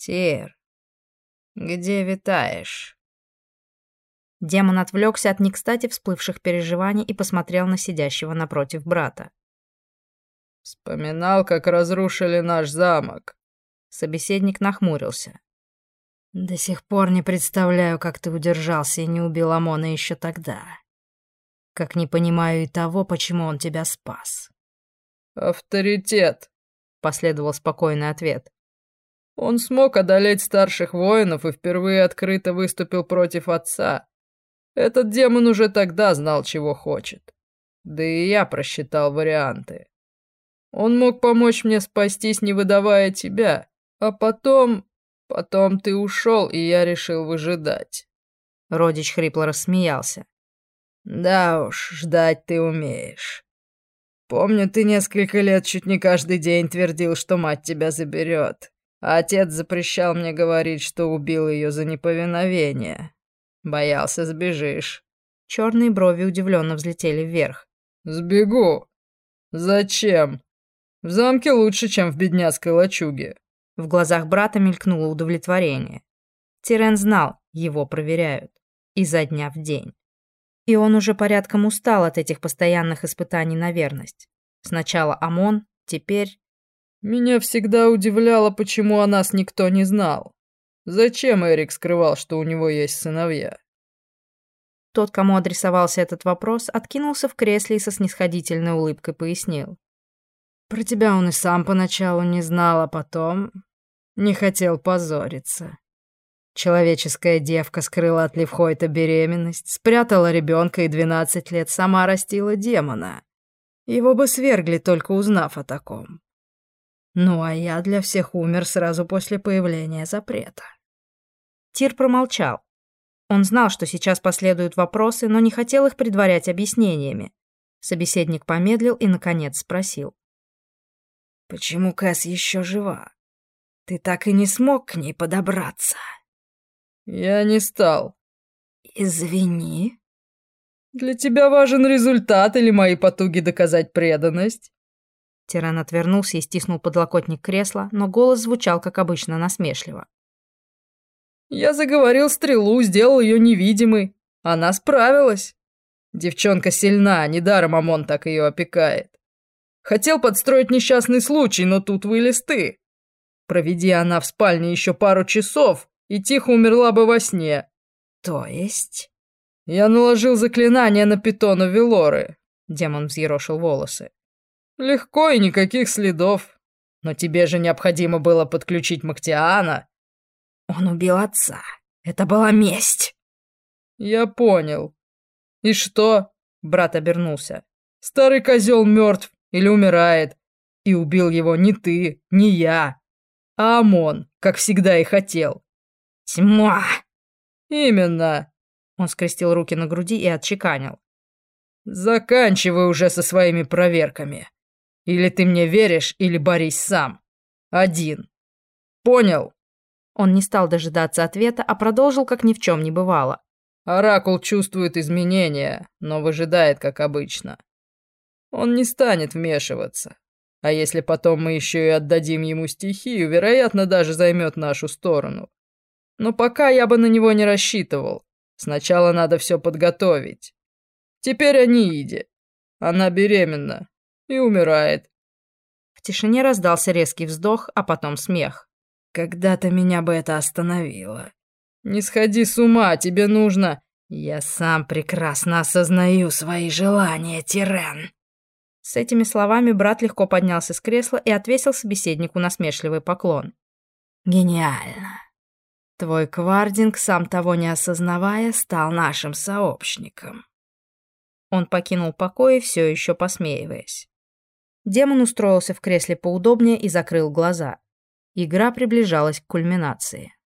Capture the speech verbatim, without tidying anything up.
Тир, где витаешь?» Демон отвлекся от некстати всплывших переживаний и посмотрел на сидящего напротив брата. «Вспоминал, как разрушили наш замок». Собеседник нахмурился. «До сих пор не представляю, как ты удержался и не убил Амона еще тогда. Как не понимаю и того, почему он тебя спас». «Авторитет», — последовал спокойный ответ. «Он смог одолеть старших воинов и впервые открыто выступил против отца. Этот демон уже тогда знал, чего хочет. Да и я просчитал варианты. Он мог помочь мне спастись, не выдавая тебя. А потом... Потом ты ушел, и я решил выжидать». Родич хрипло рассмеялся. «Да уж, ждать ты умеешь. Помню, ты несколько лет чуть не каждый день твердил, что мать тебя заберет. А отец запрещал мне говорить, что убил ее за неповиновение. Боялся, сбежишь». Черные брови удивленно взлетели вверх. «Сбегу? Зачем? В замке лучше, чем в бедняцкой лачуге». В глазах брата мелькнуло удовлетворение. Тирен знал, его проверяют. Изо дня в день. И он уже порядком устал от этих постоянных испытаний на верность. Сначала Амон, теперь... «Меня всегда удивляло, почему о нас никто не знал. Зачем Эрик скрывал, что у него есть сыновья?» Тот, кому адресовался этот вопрос, откинулся в кресле и со снисходительной улыбкой пояснил. «Про тебя он и сам поначалу не знал, а потом не хотел позориться. Человеческая девка скрыла от Левхойта беременность, спрятала ребенка и двенадцать лет сама растила демона. Его бы свергли, только узнав о таком. Ну, а я для всех умер сразу после появления запрета». Тир промолчал. Он знал, что сейчас последуют вопросы, но не хотел их предварять объяснениями. Собеседник помедлил и, наконец, спросил. «Почему Кэс еще жива? Ты так и не смог к ней подобраться?» «Я не стал». «Извини». «Для тебя важен результат или мои потуги доказать преданность?» Тиран отвернулся и стиснул подлокотник кресла, но голос звучал, как обычно, насмешливо. «Я заговорил стрелу, сделал ее невидимой. Она справилась. Девчонка сильна, недаром Амон так ее опекает. Хотел подстроить несчастный случай, но тут вылез ты. Проведи она в спальне еще пару часов, и тихо умерла бы во сне». «То есть?» «Я наложил заклинание на питона Велоры». Демон взъерошил волосы. «Легко и никаких следов. Но тебе же необходимо было подключить Мактиана». «Он убил отца. Это была месть». «Я понял. И что?» Брат обернулся. «Старый козел мертв или умирает. И убил его не ты, не я, а Амон, как всегда и хотел». «Тьма!» «Именно!» Он скрестил руки на груди и отчеканил. «Заканчивай уже со своими проверками. Или ты мне веришь, или борись сам. Один. Понял?» Он не стал дожидаться ответа, а продолжил, как ни в чем не бывало. «Оракул чувствует изменения, но выжидает, как обычно. Он не станет вмешиваться. А если потом мы еще и отдадим ему стихию, вероятно, даже займет нашу сторону. Но пока я бы на него не рассчитывал. Сначала надо все подготовить. Теперь о Нииде. Она беременна и умирает». В тишине раздался резкий вздох, а потом смех. «Когда-то меня бы это остановило». «Не сходи с ума, тебе нужно...» «Я сам прекрасно осознаю свои желания, Тирен». С этими словами брат легко поднялся с кресла и отвесил собеседнику насмешливый поклон. «Гениально. Твой Квардинг, сам того не осознавая, стал нашим сообщником». Он покинул покой, все еще посмеиваясь. Демон устроился в кресле поудобнее и закрыл глаза. Игра приближалась к кульминации.